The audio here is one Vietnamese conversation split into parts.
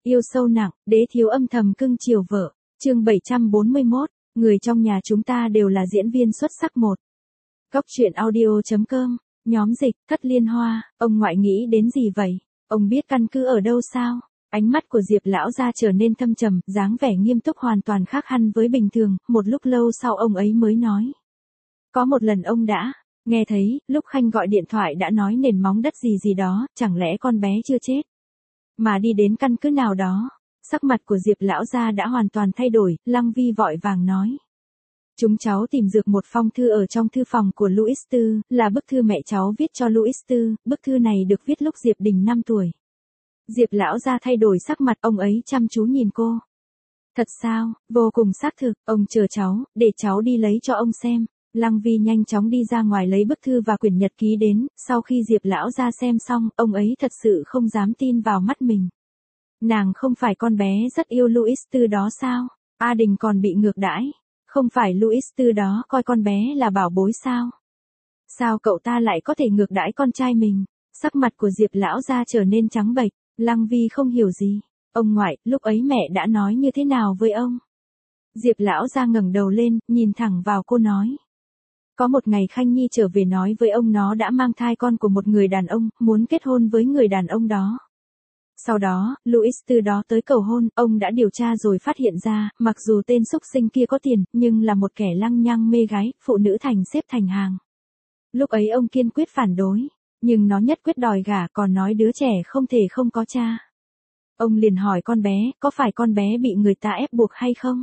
Yêu sâu nặng, đế thiếu âm thầm cưng chiều vợ. Chương 741, người trong nhà chúng ta đều là diễn viên xuất sắc một. Góc truyện audio.com, nhóm dịch, Thất Liên Hoa, ông ngoại nghĩ đến gì vậy? Ông biết căn cứ ở đâu sao? Ánh mắt của Diệp lão gia trở nên thâm trầm, dáng vẻ nghiêm túc hoàn toàn khác hẳn với bình thường, một lúc lâu sau ông ấy mới nói. Có một lần ông đã nghe thấy, lúc Khanh gọi điện thoại đã nói nền móng đất gì gì đó, chẳng lẽ con bé chưa chết? Mà đi đến căn cứ nào đó. Sắc mặt của Diệp lão gia đã hoàn toàn thay đổi, Lăng Vi vội vàng nói. Chúng cháu tìm được một phong thư ở trong thư phòng của Louis Tư, là bức thư mẹ cháu viết cho Louis Tư, bức thư này được viết lúc Diệp Đình 5 tuổi. Diệp lão gia thay đổi sắc mặt, ông ấy chăm chú nhìn cô. Thật sao, vô cùng xác thực, ông chờ cháu, để cháu đi lấy cho ông xem. Lăng Vi nhanh chóng đi ra ngoài lấy bức thư và quyển nhật ký đến, sau khi Diệp lão gia xem xong, ông ấy thật sự không dám tin vào mắt mình. Nàng không phải con bé rất yêu Louis Tư đó sao? A Đình còn bị ngược đãi. Không phải Louis Tư đó coi con bé là bảo bối sao? Sao cậu ta lại có thể ngược đãi con trai mình? Sắc mặt của Diệp lão gia trở nên trắng bệch. Lăng Vi không hiểu gì. Ông ngoại, lúc ấy mẹ đã nói như thế nào với ông? Diệp lão gia ngẩng đầu lên, nhìn thẳng vào cô nói. Có một ngày Khanh Nhi trở về nói với ông nó đã mang thai con của một người đàn ông, muốn kết hôn với người đàn ông đó. Sau đó, Louis Tư đó tới cầu hôn, ông đã điều tra rồi phát hiện ra, mặc dù tên xúc sinh kia có tiền, nhưng là một kẻ lăng nhăng mê gái, phụ nữ thành xếp thành hàng. Lúc ấy ông kiên quyết phản đối, nhưng nó nhất quyết đòi gả, còn nói đứa trẻ không thể không có cha. Ông liền hỏi con bé, có phải con bé bị người ta ép buộc hay không?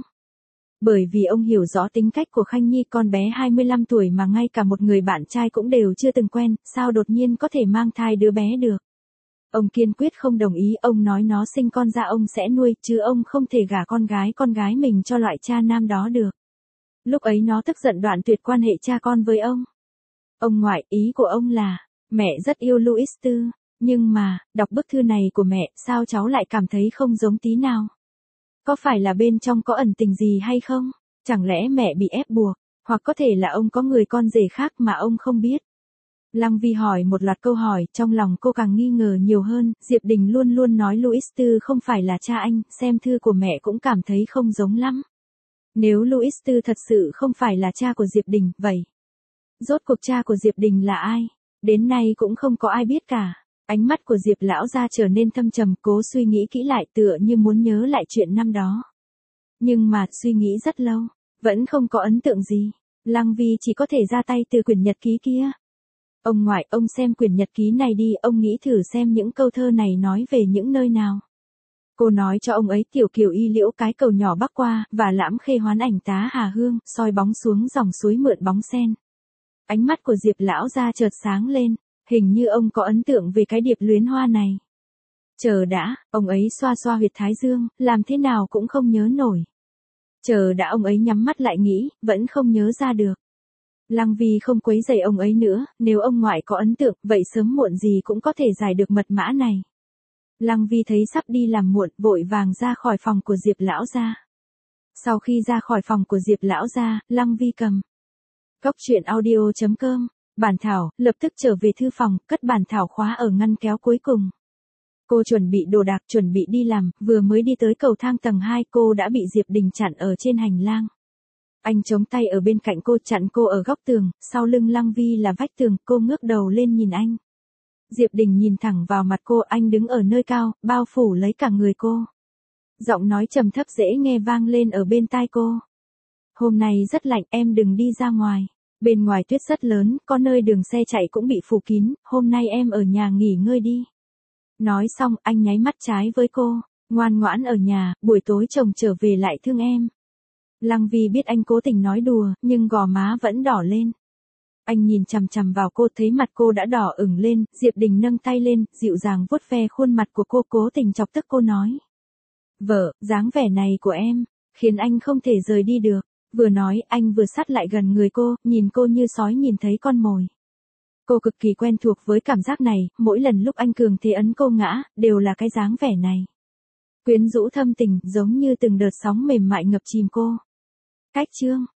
Bởi vì ông hiểu rõ tính cách của Khanh Nhi, con bé 25 tuổi mà ngay cả một người bạn trai cũng đều chưa từng quen, sao đột nhiên có thể mang thai đứa bé được? Ông kiên quyết không đồng ý, ông nói nó sinh con ra ông sẽ nuôi, chứ ông không thể gả con gái mình cho loại cha nam đó được. Lúc ấy nó tức giận đoạn tuyệt quan hệ cha con với ông. Ông ngoại, ý của ông là, mẹ rất yêu Louis Tư, nhưng mà, đọc bức thư này của mẹ, sao cháu lại cảm thấy không giống tí nào? Có phải là bên trong có ẩn tình gì hay không? Chẳng lẽ mẹ bị ép buộc, hoặc có thể là ông có người con rể khác mà ông không biết? Lăng Vi hỏi một loạt câu hỏi, trong lòng cô càng nghi ngờ nhiều hơn, Diệp Đình luôn luôn nói Louis Tư không phải là cha anh, xem thư của mẹ cũng cảm thấy không giống lắm. Nếu Louis Tư thật sự không phải là cha của Diệp Đình, vậy rốt cuộc cha của Diệp Đình là ai? Đến nay cũng không có ai biết cả. Ánh mắt của Diệp lão gia trở nên thâm trầm, cố suy nghĩ kỹ lại tựa như muốn nhớ lại chuyện năm đó. Nhưng mà, suy nghĩ rất lâu, vẫn không có ấn tượng gì. Lăng Vi chỉ có thể ra tay từ quyển nhật ký kia. Ông ngoại, ông xem quyển nhật ký này đi, ông nghĩ thử xem những câu thơ này nói về những nơi nào. Cô nói cho ông ấy tiểu kiều y liễu cái cầu nhỏ bắc qua, và lãm khê hoán ảnh tá hà hương, soi bóng xuống dòng suối mượn bóng sen. Ánh mắt của Diệp lão gia chợt sáng lên, hình như ông có ấn tượng về cái điệp luyến hoa này. Chờ đã, ông ấy xoa xoa huyệt thái dương, làm thế nào cũng không nhớ nổi. Chờ đã, ông ấy nhắm mắt lại nghĩ, vẫn không nhớ ra được. Lăng Vi không quấy rầy ông ấy nữa, nếu ông ngoại có ấn tượng, vậy sớm muộn gì cũng có thể giải được mật mã này. Lăng Vi thấy sắp đi làm muộn, vội vàng ra khỏi phòng của Diệp lão gia. Sau khi ra khỏi phòng của Diệp lão gia, Lăng Vi cầm góc truyện audio.com, bản thảo, lập tức trở về thư phòng, cất bản thảo khóa ở ngăn kéo cuối cùng. Cô chuẩn bị đồ đạc, chuẩn bị đi làm, vừa mới đi tới cầu thang tầng 2, cô đã bị Diệp Đình chặn ở trên hành lang. Anh chống tay ở bên cạnh cô, chặn cô ở góc tường, sau lưng Lăng Vi là vách tường, cô ngước đầu lên nhìn anh. Diệp Đình nhìn thẳng vào mặt cô, anh đứng ở nơi cao, bao phủ lấy cả người cô. Giọng nói trầm thấp dễ nghe vang lên ở bên tai cô. Hôm nay rất lạnh, em đừng đi ra ngoài. Bên ngoài tuyết rất lớn, có nơi đường xe chạy cũng bị phủ kín, hôm nay em ở nhà nghỉ ngơi đi. Nói xong, anh nháy mắt trái với cô, ngoan ngoãn ở nhà, buổi tối chồng trở về lại thương em. Lăng Vi biết anh cố tình nói đùa, nhưng gò má vẫn đỏ lên. Anh nhìn chằm chằm vào cô, thấy mặt cô đã đỏ ửng lên, Diệp Đình nâng tay lên, dịu dàng vuốt ve khuôn mặt của cô, cố tình chọc tức cô nói. Vợ, dáng vẻ này của em, khiến anh không thể rời đi được. Vừa nói, anh vừa sát lại gần người cô, nhìn cô như sói nhìn thấy con mồi. Cô cực kỳ quen thuộc với cảm giác này, mỗi lần lúc anh cường thế ấn cô ngã, đều là cái dáng vẻ này. Quyến rũ thâm tình, giống như từng đợt sóng mềm mại ngập chìm cô. Cách chương